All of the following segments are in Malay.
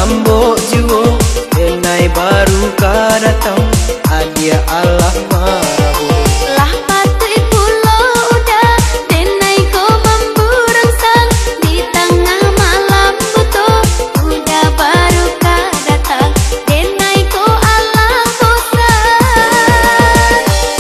lambo jiwo, denai baru ka datang, hadiah Allah marabu. Lah patui pulo udah, denai ko memburang sang, di tengah malam butuh, udah baru ka datang, denai ko Allah bosan.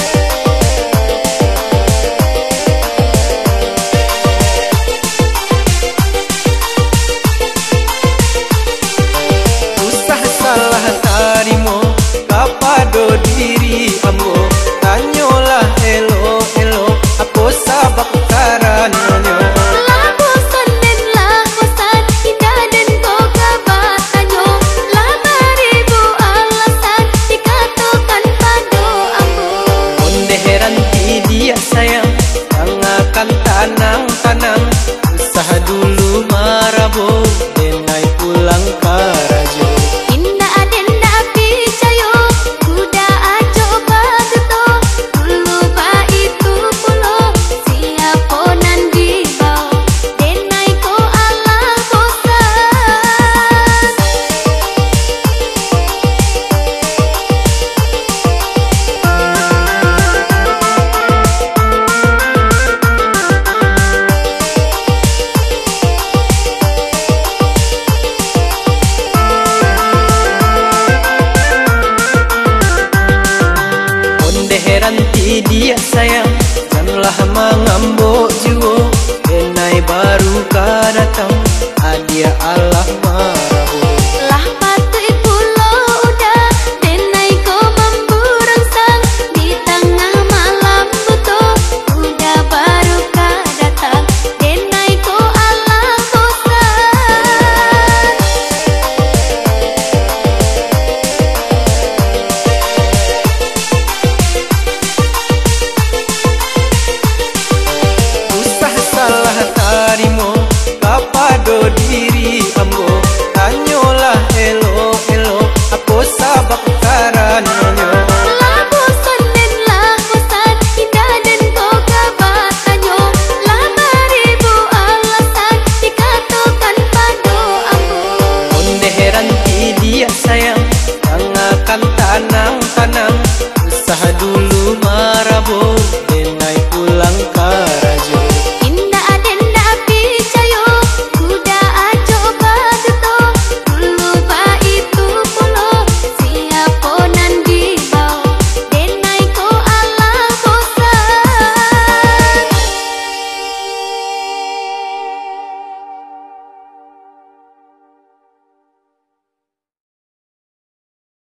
Usah salah tarimo, kapado diri ambo, tanyolah elo-elo, apa sabab karananya. Lah bosan den lah bosan, indah den ko kabatanyo, lah beribu alasan, dikatakan pado ambo. Onde heranti dia sayang, tangakan tanang-tanang, usaha dulu marabo, denai pulang karang.